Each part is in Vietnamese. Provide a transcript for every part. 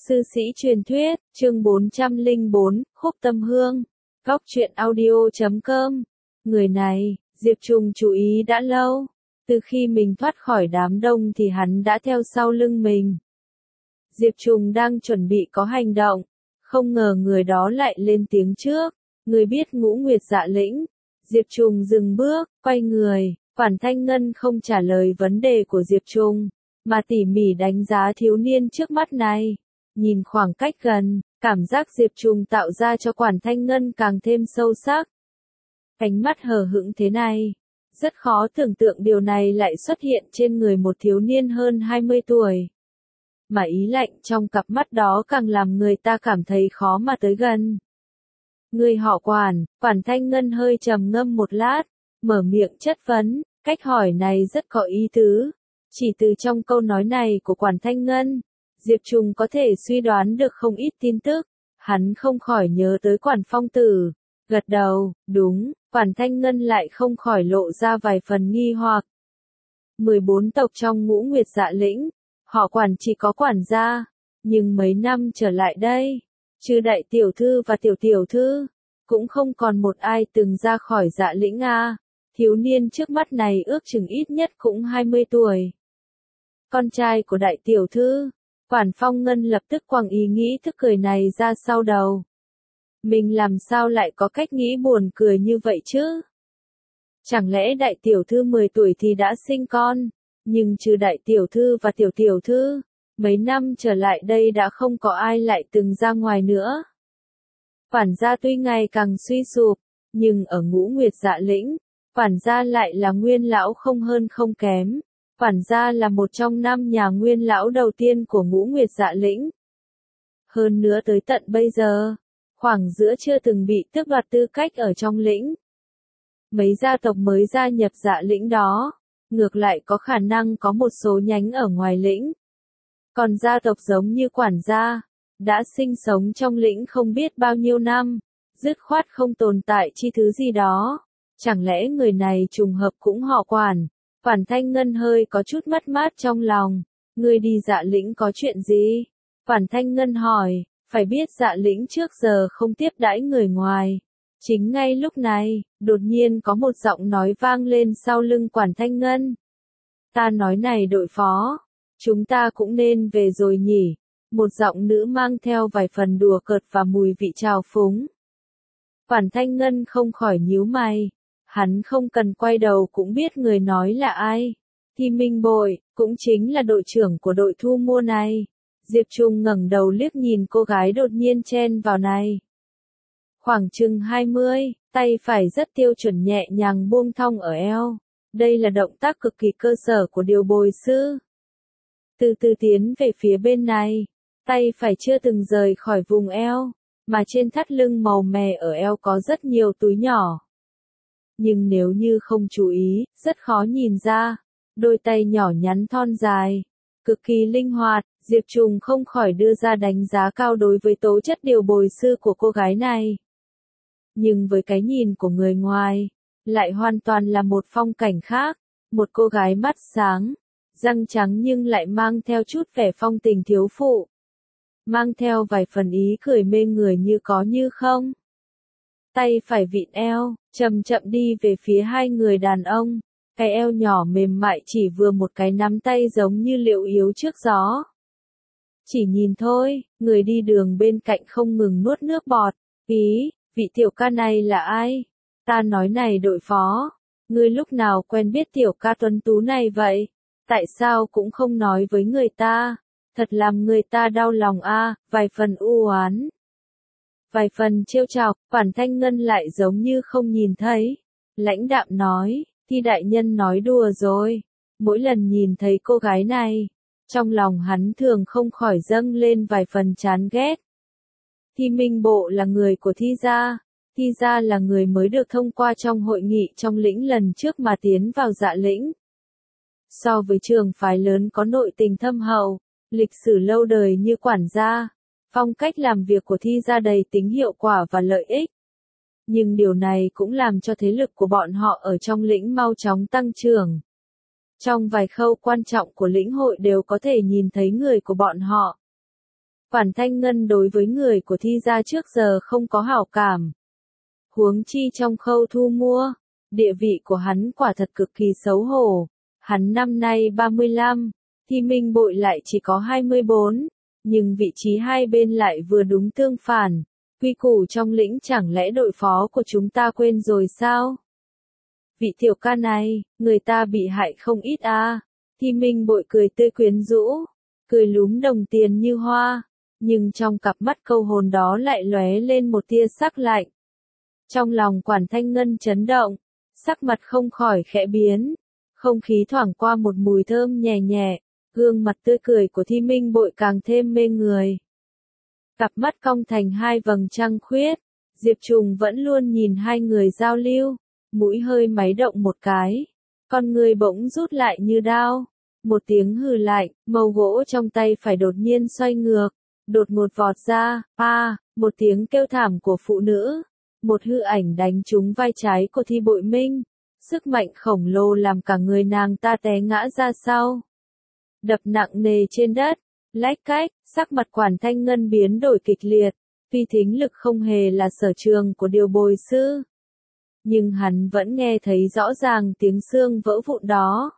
Sư sĩ truyền thuyết, chương 404, Khúc Tâm Hương, Góc truyện audio.com. Người này, Diệp Trùng chú ý đã lâu. Từ khi mình thoát khỏi đám đông thì hắn đã theo sau lưng mình. Diệp Trùng đang chuẩn bị có hành động, không ngờ người đó lại lên tiếng trước. Người biết Ngũ Nguyệt Dạ Lĩnh. Diệp Trùng dừng bước, quay người, Quản Thanh Ngân không trả lời vấn đề của Diệp Trùng, mà tỉ mỉ đánh giá thiếu niên trước mắt này. Nhìn khoảng cách gần, cảm giác Diệp Trùng tạo ra cho Quản Thanh Ngân càng thêm sâu sắc. Ánh mắt hờ hững thế này, rất khó tưởng tượng điều này lại xuất hiện trên người một thiếu niên hơn 20 tuổi. Mà ý lạnh trong cặp mắt đó càng làm người ta cảm thấy khó mà tới gần. Người họ Quản, Quản Thanh Ngân hơi trầm ngâm một lát, mở miệng chất vấn, cách hỏi này rất có ý tứ. Chỉ từ trong câu nói này của Quản Thanh Ngân, Diệp Trùng có thể suy đoán được không ít tin tức. Hắn không khỏi nhớ tới Quản Phong Tử, gật đầu, đúng. Quản Thanh Ngân lại không khỏi lộ ra vài phần nghi hoặc. 14 tộc trong Ngũ Nguyệt Dạ Lĩnh, họ Quản chỉ có quản gia, nhưng mấy năm trở lại đây, trừ đại tiểu thư và tiểu tiểu thư, cũng không còn một ai từng ra khỏi Dạ Lĩnh a. Thiếu niên trước mắt này ước chừng ít nhất cũng 20 tuổi. Con trai của đại tiểu thư, Quản Phong Ngân lập tức quăng ý nghĩ thức cười này ra sau đầu. Mình làm sao lại có cách nghĩ buồn cười như vậy chứ? Chẳng lẽ đại tiểu thư 10 tuổi thì đã sinh con, nhưng trừ đại tiểu thư và tiểu tiểu thư, mấy năm trở lại đây đã không có ai lại từng ra ngoài nữa. Quản gia tuy ngày càng suy sụp, nhưng ở Ngũ Nguyệt Dạ Lĩnh, quản gia lại là nguyên lão không hơn không kém. Quản gia là một trong 5 nhà nguyên lão đầu tiên của Ngũ Nguyệt Dạ Lĩnh. Hơn nữa tới tận bây giờ, khoảng giữa chưa từng bị tước đoạt tư cách ở trong lĩnh. Mấy gia tộc mới gia nhập Dạ Lĩnh đó, ngược lại có khả năng có một số nhánh ở ngoài lĩnh. Còn gia tộc giống như quản gia, đã sinh sống trong lĩnh không biết bao nhiêu năm, dứt khoát không tồn tại chi thứ gì đó. Chẳng lẽ người này trùng hợp cũng họ Quản? Quản Thanh Ngân hơi có chút mất mát trong lòng. Người đi Dạ Lĩnh có chuyện gì? Quản Thanh Ngân hỏi. Phải biết Dạ Lĩnh trước giờ không tiếp đãi người ngoài. Chính ngay lúc này, đột nhiên có một giọng nói vang lên sau lưng Quản Thanh Ngân. Ta nói này đội phó, chúng ta cũng nên về rồi nhỉ? Một giọng nữ mang theo vài phần đùa cợt và mùi vị trào phúng. Quản Thanh Ngân không khỏi nhíu mày. Hắn không cần quay đầu cũng biết người nói là ai. Thì Minh Bội, cũng chính là đội trưởng của đội thu mua này. Diệp Trùng ngẩng đầu liếc nhìn cô gái đột nhiên chen vào này. Khoảng chừng 20, tay phải rất tiêu chuẩn nhẹ nhàng buông thong ở eo. Đây là động tác cực kỳ cơ sở của điều bồi sư. Từ từ tiến về phía bên này, tay phải chưa từng rời khỏi vùng eo, mà trên thắt lưng màu mè ở eo có rất nhiều túi nhỏ. Nhưng nếu như không chú ý, rất khó nhìn ra. Đôi tay nhỏ nhắn thon dài, cực kỳ linh hoạt. Diệp Trùng không khỏi đưa ra đánh giá cao đối với tố chất điều bồi sư của cô gái này. Nhưng với cái nhìn của người ngoài, lại hoàn toàn là một phong cảnh khác. Một cô gái mắt sáng, răng trắng nhưng lại mang theo chút vẻ phong tình thiếu phụ. Mang theo vài phần ý cười mê người như có như không. Tay phải vịn eo, chậm chậm đi về phía hai người đàn ông. Cái eo nhỏ mềm mại chỉ vừa một cái nắm tay giống như liệu yếu trước gió. Chỉ nhìn thôi, người đi đường bên cạnh không ngừng nuốt nước bọt. Ý, vị tiểu ca này là ai? Ta nói này đội phó, ngươi lúc nào quen biết tiểu ca tuấn tú này vậy? Tại sao cũng không nói với người ta? Thật làm người ta đau lòng a. Vài phần u oán. Vài phần trêu chọc, Quản Thanh Ngân lại giống như không nhìn thấy. Lãnh đạm nói, Thi đại nhân nói đùa rồi. Mỗi lần nhìn thấy cô gái này, trong lòng hắn thường không khỏi dâng lên vài phần chán ghét. Thi Minh Bộ là người của Thi gia. Thi gia là người mới được thông qua trong hội nghị trong lĩnh lần trước mà tiến vào Dạ Lĩnh. So với trường phái lớn có nội tình thâm hậu, lịch sử lâu đời như quản gia, phong cách làm việc của Thi gia đầy tính hiệu quả và lợi ích. Nhưng điều này cũng làm cho thế lực của bọn họ ở trong lĩnh mau chóng tăng trưởng. Trong vài khâu quan trọng của lĩnh hội đều có thể nhìn thấy người của bọn họ. Quản Thanh Ngân đối với người của Thi gia trước giờ không có hảo cảm. Huống chi trong khâu thu mua, địa vị của hắn quả thật cực kỳ xấu hổ. Hắn năm nay 35, Thi Minh Bội lại chỉ có 24, nhưng vị trí hai bên lại vừa đúng tương phản. Quy củ trong lĩnh chẳng lẽ đội phó của chúng ta quên rồi sao? Vị tiểu ca này, người ta bị hại không ít à. Thi Minh Bội cười tươi quyến rũ, cười lúm đồng tiền như hoa, nhưng trong cặp mắt câu hồn đó lại lóe lên một tia sắc lạnh. Trong lòng Quản Thanh Ngân chấn động, sắc mặt không khỏi khẽ biến, không khí thoảng qua một mùi thơm nhẹ nhẹ, gương mặt tươi cười của Thi Minh Bội càng thêm mê người. Cặp mắt cong thành hai vầng trăng khuyết, Diệp Trùng vẫn luôn nhìn hai người giao lưu, mũi hơi máy động một cái, con người bỗng rút lại như đao. Một tiếng hừ lạnh, mâu gỗ trong tay phải đột nhiên xoay ngược, đột ngột vọt ra, một tiếng kêu thảm của phụ nữ, một hư ảnh đánh trúng vai trái của Thi Bội Minh, sức mạnh khổng lồ làm cả người nàng ta té ngã ra sau. Đập nặng nề trên đất, lách cách, sắc mặt Quản Thanh Ngân biến đổi kịch liệt, tuy thính lực không hề là sở trường của điều bồi sư, nhưng hắn vẫn nghe thấy rõ ràng tiếng xương vỡ vụn đó.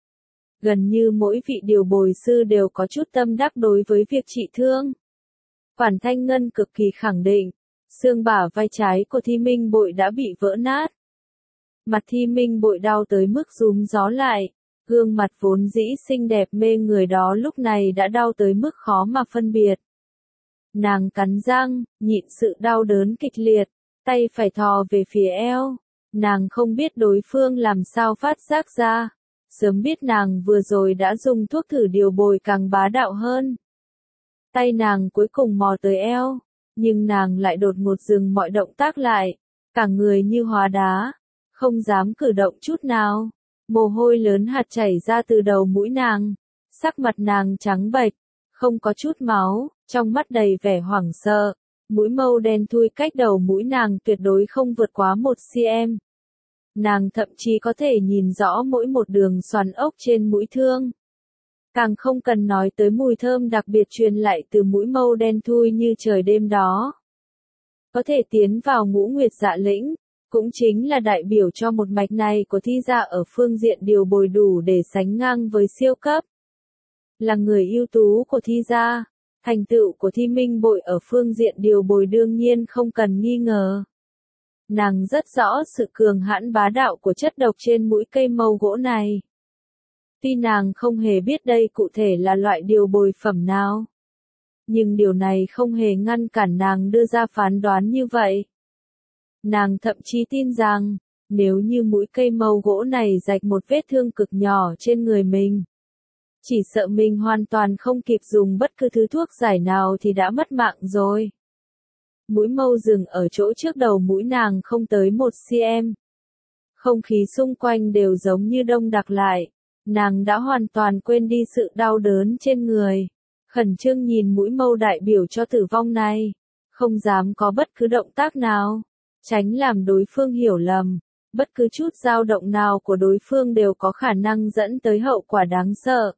Gần như mỗi vị điều bồi sư đều có chút tâm đắc đối với việc trị thương. Quản Thanh Ngân cực kỳ khẳng định, xương bả vai trái của Thi Minh Bội đã bị vỡ nát. Mặt Thi Minh Bội đau tới mức rúm gió lại, gương mặt vốn dĩ xinh đẹp mê người đó lúc này đã đau tới mức khó mà phân biệt. Nàng cắn răng, nhịn sự đau đớn kịch liệt, tay phải thò về phía eo. Nàng không biết đối phương làm sao phát giác ra. Sớm biết nàng vừa rồi đã dùng thuốc thử điều bồi càng bá đạo hơn. Tay nàng cuối cùng mò tới eo, nhưng nàng lại đột ngột dừng mọi động tác lại, cả người như hóa đá, không dám cử động chút nào. Mồ hôi lớn hạt chảy ra từ đầu mũi nàng, sắc mặt nàng trắng bệch, không có chút máu, trong mắt đầy vẻ hoảng sợ, mũi mâu đen thui cách đầu mũi nàng tuyệt đối không vượt quá 1 cm. Nàng thậm chí có thể nhìn rõ mỗi một đường xoắn ốc trên mũi thương. Càng không cần nói tới mùi thơm đặc biệt truyền lại từ mũi mâu đen thui như trời đêm đó. Có thể tiến vào Ngũ Nguyệt Dạ lĩnh, cũng chính là đại biểu cho một mạch này của Thi gia ở phương diện điều bồi đủ để sánh ngang với siêu cấp. Là người ưu tú của Thi gia, thành tựu của Thi Minh Bội ở phương diện điều bồi đương nhiên không cần nghi ngờ. Nàng rất rõ sự cường hãn bá đạo của chất độc trên mũi cây mâu gỗ này. Tuy nàng không hề biết đây cụ thể là loại điều bồi phẩm nào, nhưng điều này không hề ngăn cản nàng đưa ra phán đoán như vậy. Nàng thậm chí tin rằng, nếu như mũi cây mâu gỗ này rạch một vết thương cực nhỏ trên người mình, chỉ sợ mình hoàn toàn không kịp dùng bất cứ thứ thuốc giải nào thì đã mất mạng rồi. Mũi mâu dừng ở chỗ trước đầu mũi nàng không tới 1 cm. Không khí xung quanh đều giống như đông đặc lại. Nàng đã hoàn toàn quên đi sự đau đớn trên người. Khẩn trương nhìn mũi mâu đại biểu cho tử vong này. Không dám có bất cứ động tác nào. Tránh làm đối phương hiểu lầm. Bất cứ chút dao động nào của đối phương đều có khả năng dẫn tới hậu quả đáng sợ.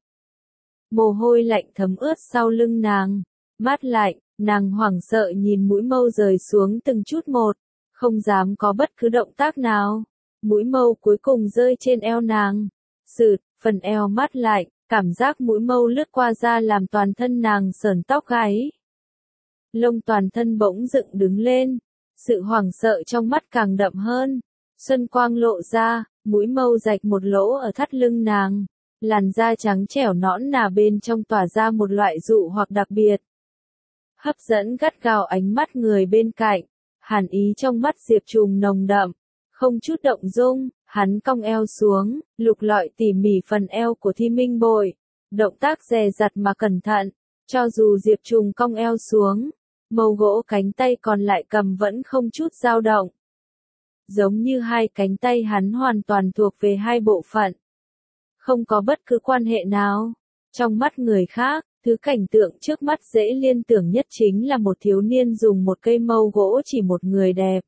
Mồ hôi lạnh thấm ướt sau lưng nàng. Mát lạnh. Nàng hoảng sợ nhìn mũi mâu rời xuống từng chút một, không dám có bất cứ động tác nào. Mũi mâu cuối cùng rơi trên eo nàng. Sượt, phần eo mát lạnh, cảm giác mũi mâu lướt qua da làm toàn thân nàng sởn tóc gáy. Lông toàn thân bỗng dựng đứng lên, sự hoảng sợ trong mắt càng đậm hơn. Xuân quang lộ ra, mũi mâu rạch một lỗ ở thắt lưng nàng. Làn da trắng trẻo nõn nà bên trong tỏa ra một loại dụ hoặc đặc biệt. Hấp dẫn gắt gao ánh mắt người bên cạnh, hàn ý trong mắt Diệp Trùng nồng đậm, không chút động dung, hắn cong eo xuống, lục lọi tỉ mỉ phần eo của Thi Minh Bội, động tác dè dặt mà cẩn thận, cho dù Diệp Trùng cong eo xuống, mâu gỗ cánh tay còn lại cầm vẫn không chút dao động. Giống như hai cánh tay hắn hoàn toàn thuộc về hai bộ phận, không có bất cứ quan hệ nào. Trong mắt người khác, thứ cảnh tượng trước mắt dễ liên tưởng nhất chính là một thiếu niên dùng một cây mâu gỗ chỉ một người đẹp.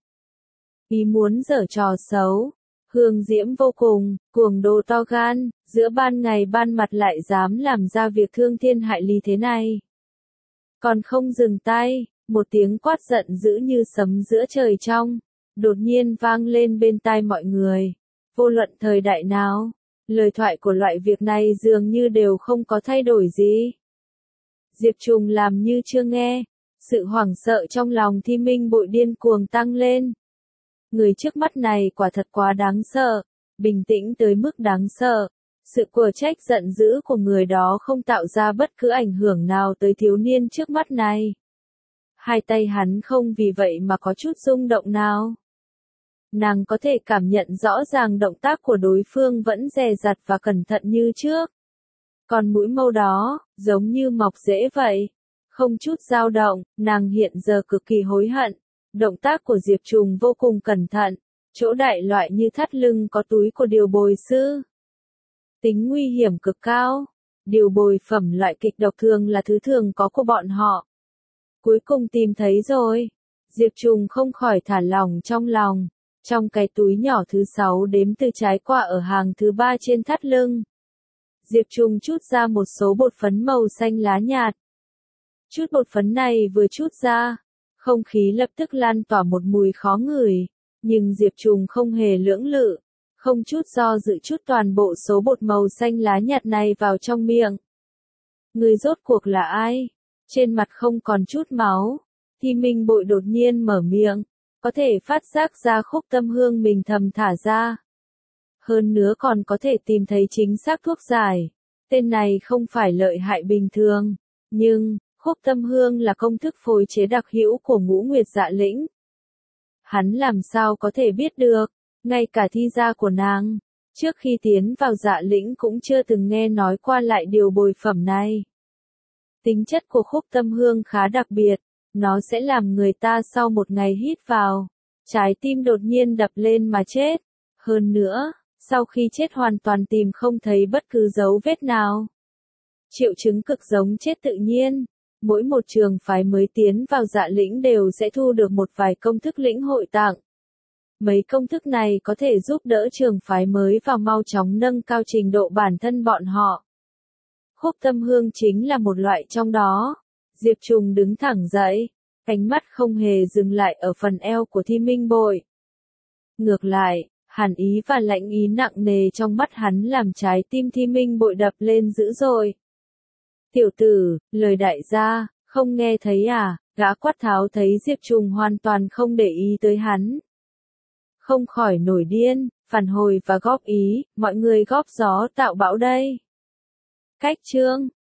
Ý muốn giở trò xấu, hương diễm vô cùng, cuồng đồ to gan, giữa ban ngày ban mặt lại dám làm ra việc thương thiên hại lý thế này. Còn không dừng tay, một tiếng quát giận dữ như sấm giữa trời trong, đột nhiên vang lên bên tai mọi người. Vô luận thời đại nào, lời thoại của loại việc này dường như đều không có thay đổi gì. Diệp Trùng làm như chưa nghe, sự hoảng sợ trong lòng Thi Minh Bội điên cuồng tăng lên. Người trước mắt này quả thật quá đáng sợ, bình tĩnh tới mức đáng sợ. Sự của trách giận dữ của người đó không tạo ra bất cứ ảnh hưởng nào tới thiếu niên trước mắt này. Hai tay hắn không vì vậy mà có chút rung động nào. Nàng có thể cảm nhận rõ ràng động tác của đối phương vẫn dè dặt và cẩn thận như trước. Còn mũi mâu đó, giống như mọc rễ vậy. Không chút dao động, nàng hiện giờ cực kỳ hối hận. Động tác của Diệp Trùng vô cùng cẩn thận, chỗ đại loại như thắt lưng có túi của điều bồi sư. Tính nguy hiểm cực cao, điều bồi phẩm loại kịch độc thường là thứ thường có của bọn họ. Cuối cùng tìm thấy rồi, Diệp Trùng không khỏi thả lỏng trong lòng. Trong cái túi nhỏ thứ 6 đếm từ trái qua ở hàng thứ 3 trên thắt lưng, Diệp Trùng chút ra một số bột phấn màu xanh lá nhạt. Chút bột phấn này vừa chút ra, không khí lập tức lan tỏa một mùi khó ngửi, nhưng Diệp Trùng không hề lưỡng lự, không chút do dự chút toàn bộ số bột màu xanh lá nhạt này vào trong miệng. Người rốt cuộc là ai? Trên mặt không còn chút máu, Thi Minh Bội đột nhiên mở miệng, có thể phát giác ra khúc tâm hương mình thầm thả ra. Hơn nữa còn có thể tìm thấy chính xác thuốc giải. Tên này không phải lợi hại bình thường, nhưng khúc tâm hương là công thức phối chế đặc hữu của Ngũ Nguyệt Dạ Lĩnh. Hắn làm sao có thể biết được, ngay cả thi gia của nàng, trước khi tiến vào Dạ Lĩnh cũng chưa từng nghe nói qua lại điều bồi phẩm này. Tính chất của khúc tâm hương khá đặc biệt, nó sẽ làm người ta sau một ngày hít vào, trái tim đột nhiên đập lên mà chết. Hơn nữa, sau khi chết hoàn toàn tìm không thấy bất cứ dấu vết nào. Triệu chứng cực giống chết tự nhiên. Mỗi một trường phái mới tiến vào Dạ Lĩnh đều sẽ thu được một vài công thức lĩnh hội tặng. Mấy công thức này có thể giúp đỡ trường phái mới vào mau chóng nâng cao trình độ bản thân bọn họ. Khúc tâm hương chính là một loại trong đó. Diệp Trùng đứng thẳng dậy, ánh mắt không hề dừng lại ở phần eo của Thi Minh Bội. Ngược lại, hàn ý và lạnh ý nặng nề trong mắt hắn làm trái tim Thi Minh Bội đập lên dữ dội. Tiểu tử, lời đại gia, không nghe thấy à? Gã quát tháo thấy Diệp Trùng hoàn toàn không để ý tới hắn. Không khỏi nổi điên, phản hồi và góp ý, mọi người góp gió tạo bão đây. Cách chương